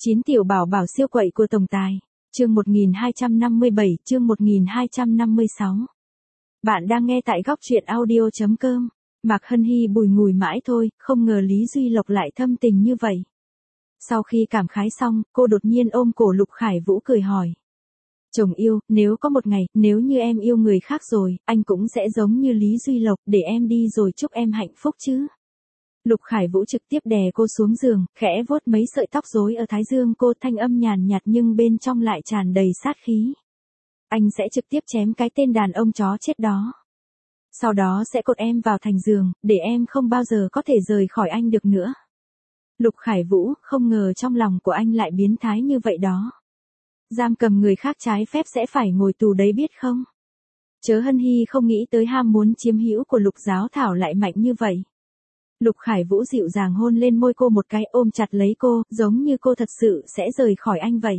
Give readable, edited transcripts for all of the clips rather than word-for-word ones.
9 tiểu bảo bảo siêu quậy của tổng tài. Chương 1257, chương 1256. Bạn đang nghe tại góc truyện audio.com. Mạc Hân Hy bùi ngùi mãi thôi, không ngờ Lý Duy Lộc lại thâm tình như vậy. Sau khi cảm khái xong, cô đột nhiên ôm cổ Lục Khải Vũ cười hỏi. Chồng yêu, nếu có một ngày, nếu như em yêu người khác rồi, anh cũng sẽ giống như Lý Duy Lộc, để em đi rồi chúc em hạnh phúc chứ. Lục Khải Vũ trực tiếp đè cô xuống giường, khẽ vuốt mấy sợi tóc rối ở thái dương cô, thanh âm nhàn nhạt nhưng bên trong lại tràn đầy sát khí. Anh sẽ trực tiếp chém cái tên đàn ông chó chết đó. Sau đó sẽ cột em vào thành giường, để em không bao giờ có thể rời khỏi anh được nữa. Lục Khải Vũ, không ngờ trong lòng của anh lại biến thái như vậy đó. Giam cầm người khác trái phép sẽ phải ngồi tù đấy biết không? Chớ Hân Hy không nghĩ tới ham muốn chiếm hữu của Lục Giáo Thảo lại mạnh như vậy. Lục Khải Vũ dịu dàng hôn lên môi cô một cái, ôm chặt lấy cô, giống như cô thật sự sẽ rời khỏi anh vậy.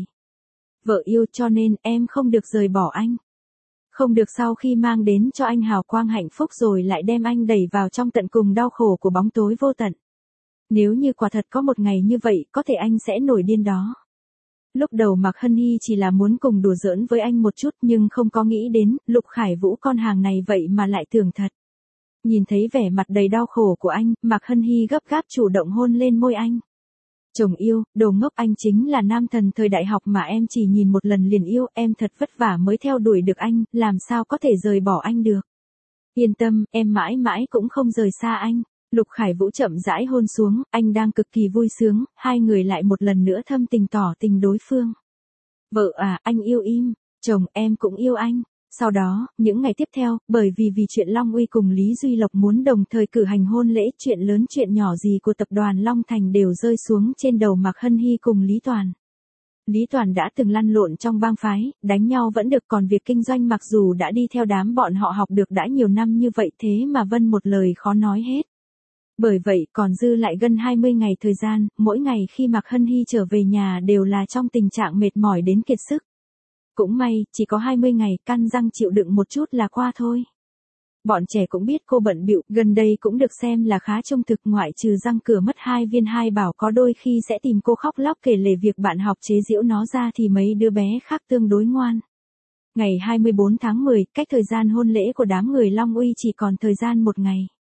Vợ yêu, cho nên em không được rời bỏ anh. Không được sau khi mang đến cho anh hào quang hạnh phúc rồi lại đem anh đẩy vào trong tận cùng đau khổ của bóng tối vô tận. Nếu như quả thật có một ngày như vậy, có thể anh sẽ nổi điên đó. Lúc đầu Mạc Hân Hy chỉ là muốn cùng đùa giỡn với anh một chút, nhưng không có nghĩ đến, Lục Khải Vũ con hàng này vậy mà lại tưởng thật. Nhìn thấy vẻ mặt đầy đau khổ của anh, Mạc Hân Hy gấp gáp chủ động hôn lên môi anh. Chồng yêu, đồ ngốc, anh chính là nam thần thời đại học mà em chỉ nhìn một lần liền yêu, em thật vất vả mới theo đuổi được anh, làm sao có thể rời bỏ anh được. Yên tâm, em mãi mãi cũng không rời xa anh. Lục Khải Vũ chậm rãi hôn xuống, anh đang cực kỳ vui sướng, hai người lại một lần nữa thâm tình tỏ tình đối phương. Vợ à, anh yêu im, chồng em cũng yêu anh. Sau đó, những ngày tiếp theo, bởi vì chuyện Long Uy cùng Lý Duy Lộc muốn đồng thời cử hành hôn lễ, chuyện lớn chuyện nhỏ gì của tập đoàn Long Thành đều rơi xuống trên đầu Mạc Hân Hy cùng Lý Toàn. Lý Toàn đã từng lăn lộn trong bang phái, đánh nhau vẫn được, còn việc kinh doanh mặc dù đã đi theo đám bọn họ học được đã nhiều năm như vậy thế mà Vân một lời khó nói hết. Bởi vậy còn dư lại gần 20 ngày thời gian, mỗi ngày khi Mạc Hân Hy trở về nhà đều là trong tình trạng mệt mỏi đến kiệt sức. Cũng may, chỉ có 20 ngày, căn răng chịu đựng một chút là qua thôi. Bọn trẻ cũng biết cô bận bịu, gần đây cũng được xem là khá trung thực, ngoại trừ răng cửa mất 2 viên, hai bảo có đôi khi sẽ tìm cô khóc lóc kể lể việc bạn học chế giễu nó ra thì mấy đứa bé khác tương đối ngoan. Ngày 24 tháng 10, cách thời gian hôn lễ của đám người Long Uy chỉ còn thời gian một ngày.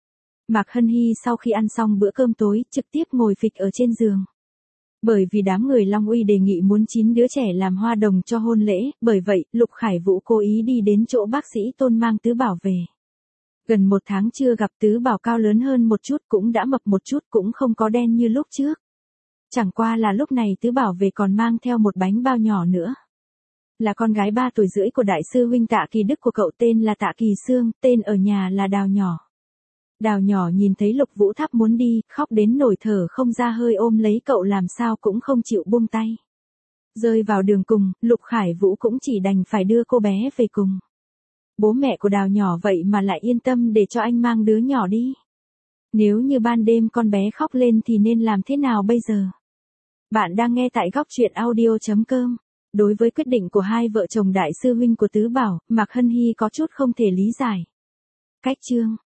Mạc Hân Hy sau khi ăn xong bữa cơm tối, trực tiếp ngồi phịch ở trên giường. Bởi vì đám người Long Uy đề nghị muốn 9 đứa trẻ làm hoa đồng cho hôn lễ, bởi vậy, Lục Khải Vũ cố ý đi đến chỗ bác sĩ Tôn mang Tứ Bảo về. Gần 1 tháng chưa gặp, Tứ Bảo cao lớn hơn một chút, cũng đã mập một chút, cũng không có đen như lúc trước. Chẳng qua là lúc này Tứ Bảo về còn mang theo một bánh bao nhỏ nữa. Là con gái 3 tuổi rưỡi của đại sư huynh Tạ Kỳ Đức của cậu, tên là Tạ Kỳ Sương, tên ở nhà là Đào nhỏ. Đào nhỏ nhìn thấy Lục Vũ Tháp muốn đi, khóc đến nổi thở không ra hơi, ôm lấy cậu làm sao cũng không chịu buông tay. Rơi vào đường cùng, Lục Khải Vũ cũng chỉ đành phải đưa cô bé về cùng. Bố mẹ của Đào nhỏ vậy mà lại yên tâm để cho anh mang đứa nhỏ đi. Nếu như ban đêm con bé khóc lên thì nên làm thế nào bây giờ? Bạn đang nghe tại góc truyện audio.com. Đối với quyết định của hai vợ chồng đại sư huynh của Tứ Bảo, Mạc Hân Hy có chút không thể lý giải. Cách chương